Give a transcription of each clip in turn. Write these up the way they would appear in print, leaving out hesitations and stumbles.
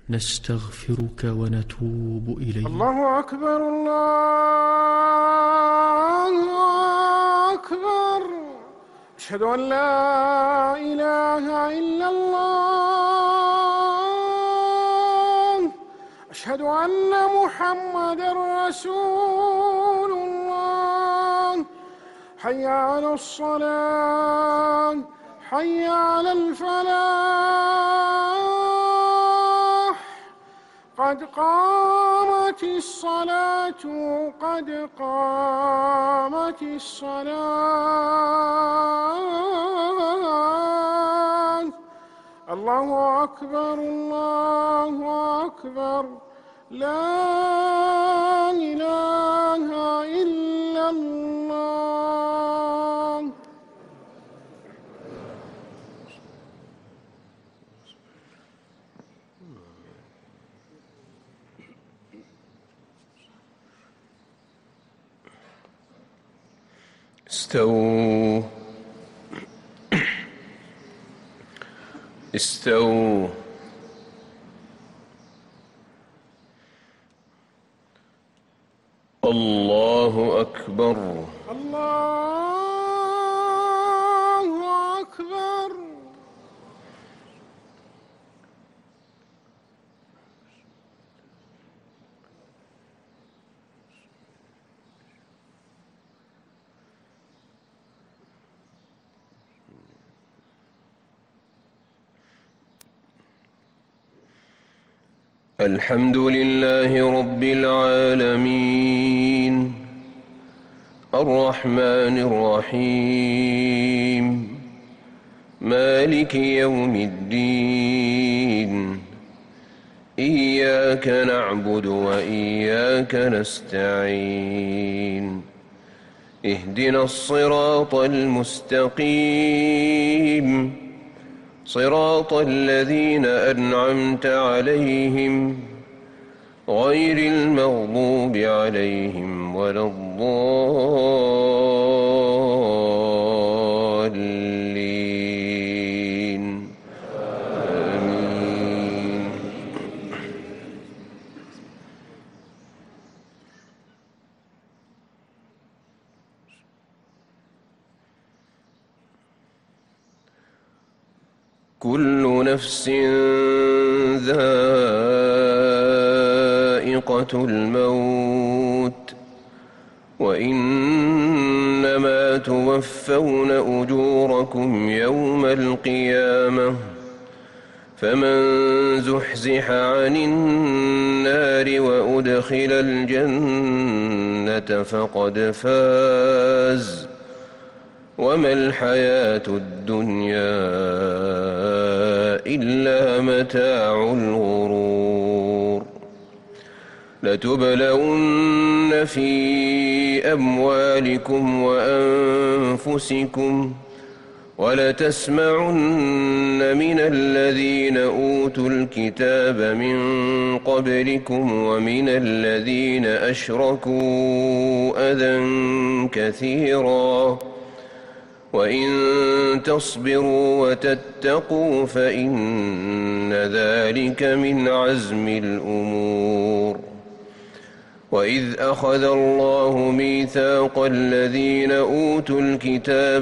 نستغفرك ونتوب إليك. الله أكبر الله أكبر. أشهد أن لا إله إلا الله. أشهد أن محمدًا رسول الله. حي على الصلاة، حي على الفلاح. قد قامت الصلاة، قد قامت الصلاة. الله أكبر الله أكبر. لا إله إلا الله. استووا استووا. الله أكبر الله أكبر. الحمد لله رب العالمين الرحمن الرحيم مالك يوم الدين. إياك نعبد وإياك نستعين. اهدنا الصراط المستقيم، صراط الذين أنعمت عليهم غير المغضوب عليهم ولا الضالين. آمين. كل نفس ذائقة الموت، وإنما توفون أجوركم يوم القيامة. فمن زحزح عن النار وأدخل الجنة فقد فاز، وما الحياة الدنيا إلا متاع الغرور. لتبلون في أموالكم وأنفسكم ولتسمعن من الذين أوتوا الكتاب من قبلكم ومن الذين أشركوا أذى كثيرا، وإن تصبروا وتتقوا فإن ذلك من عزم الأمور. وإذ أخذ الله ميثاق الذين أوتوا الكتاب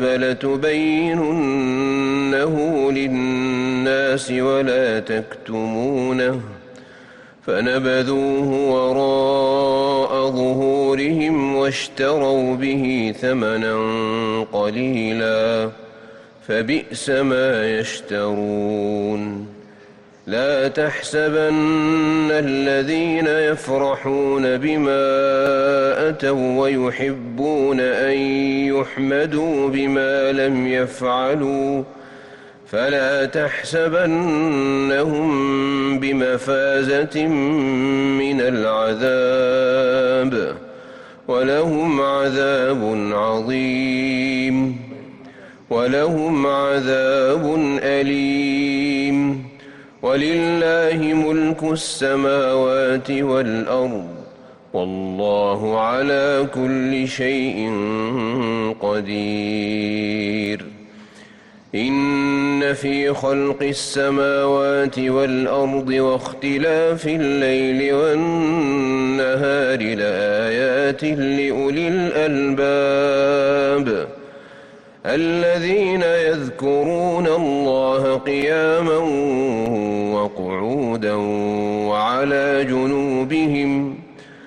لتبيننه للناس ولا تكتمونه، فنبذوه وراء ظهورهم واشتروا به ثمنا قليلا، فبئس ما يشترون. لا تحسبن الذين يفرحون بما أتوا ويحبون أن يحمدوا بما لم يفعلوا، فلا تحسبنهم بمفازة من العذاب، ولهم عذاب عظيم، ولهم عذاب أليم. ولله ملك السماوات والأرض، والله على كل شيء قدير. إن في خلق السماوات والأرض واختلاف الليل والنهار لآيات لأولي الألباب الذين يذكرون الله قياما وقعودا وعلى جنوبهم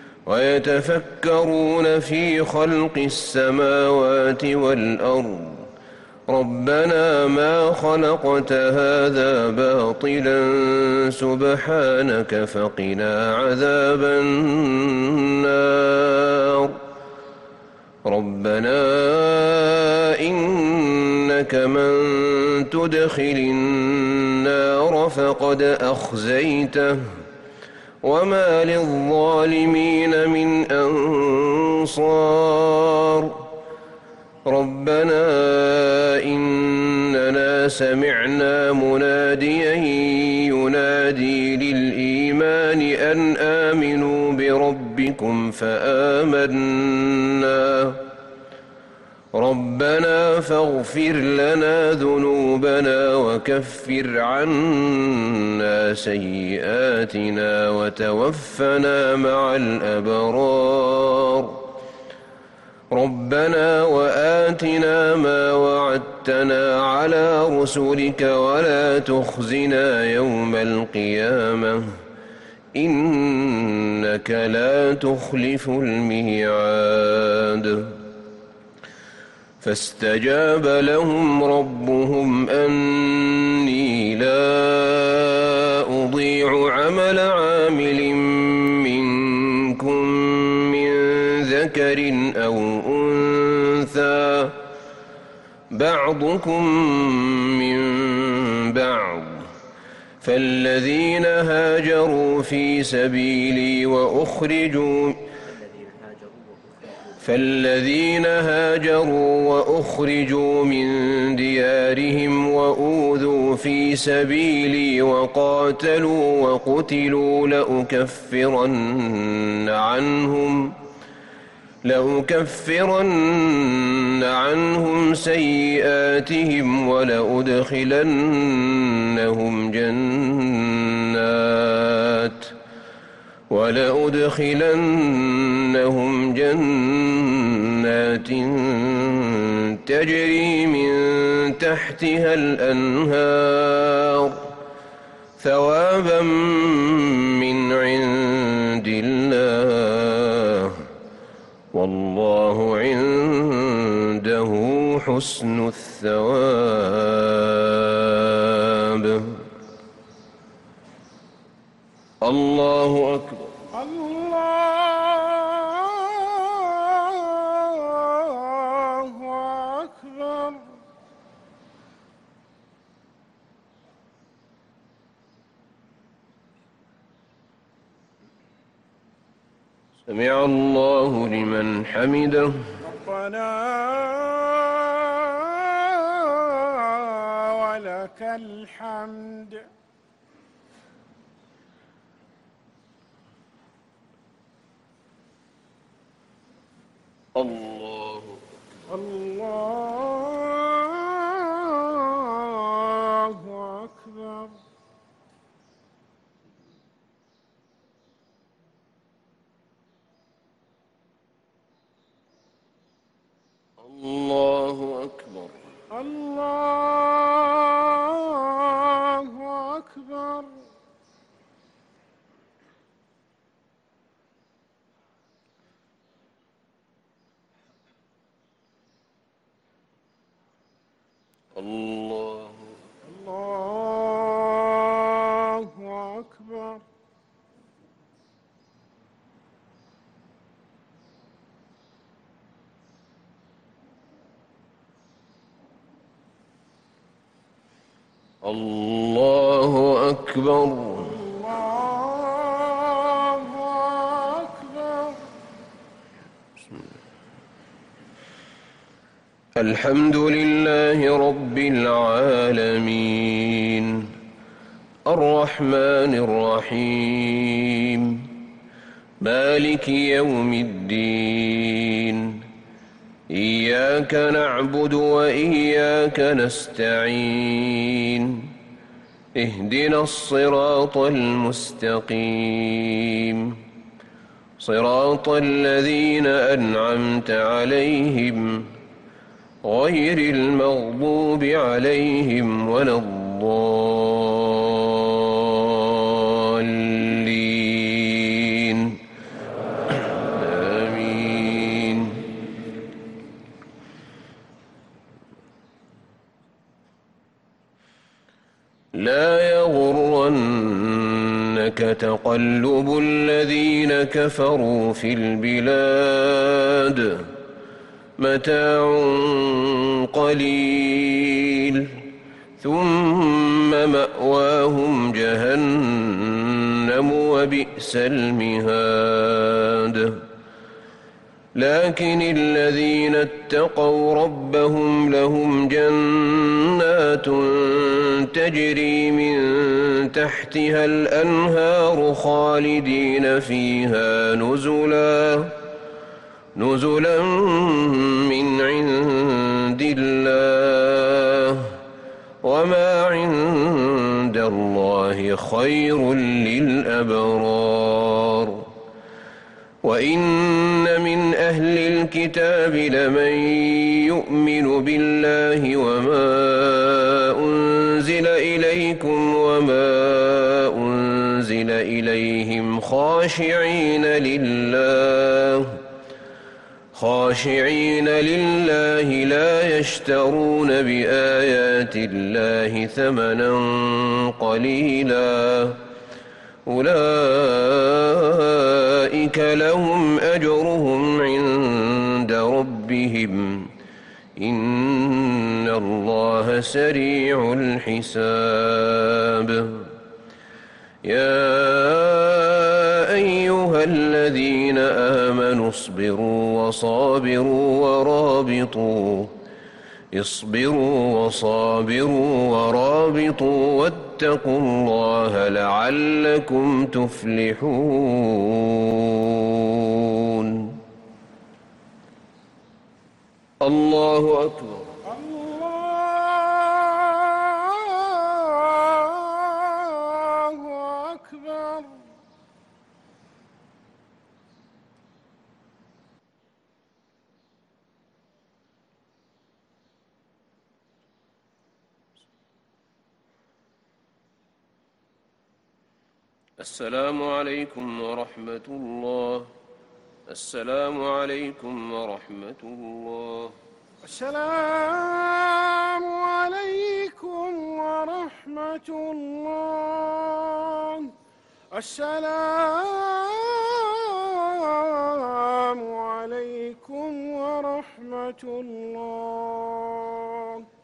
ويتفكرون في خلق السماوات والأرض ربنا ما خلقت هذا باطلا سبحانك فقنا عذاب النار ربنا إنك من تدخل النار فقد أخزيته وما للظالمين من أنصار ربنا إننا سمعنا مناديا ينادي للإيمان أن آمنوا بربكم فآمنا ربنا فاغفر لنا ذنوبنا وكفر عنا سيئاتنا وتوفنا مع الأبرار ربنا وآتنا ما وعدتنا على رسلك ولا تخزنا يوم القيامة إنك لا تخلف الميعاد فاستجاب لهم ربهم أني لا أضيع عمل عامل منكم من ذكر أو أنثى بعضكم من بعض فالذين هاجروا في سبيلي وأخرجوا من ديارهم وأوذوا في سبيلي وقاتلوا وقتلوا لأكفرن عنهم سيئاتهم ولأدخلنهم جنات تجري من تحتها الأنهار ثوابا من عند الله والله عنده حسن الثواب الله أكبر الله أكبر سمع الله لمن حمده ربنا ولك الحمد الله أكبر الله أكبر الله أكبر الله أكبر الله أكبر الله أكبر الحمد لله رب العالمين الرحمن الرحيم مالك يوم الدين إياك نعبد وإياك نستعين اهدنا الصراط المستقيم صراط الذين أنعمت عليهم غير المغضوب عليهم ولا الضالين آمين. لا يغرنك تقلب الذين كفروا في البلاد متاع قليل ثم مأواهم جهنم وبئس المهاد. لكن الذين اتقوا ربهم لهم جنات تجري من تحتها الأنهار خالدين فيها نزلا من عند الله وما عند الله خير للأبرار. وإن من أهل الكتاب لمن يؤمن بالله وما أنزل إليكم وما أنزل إليهم خاشعين لله لا يشترون بآيات الله ثمنا قليلا أولئك لهم أجرهم عند ربهم إن الله سريع الحساب. يا أيها الذين آمنوا اصبروا وصابروا ورابطوا واتقوا الله لعلكم تفلحون. الله أكبر. الله أكبر. السلام عليكم ورحمة الله. السلام عليكم ورحمة الله. السلام عليكم ورحمة الله. السلام عليكم ورحمة الله.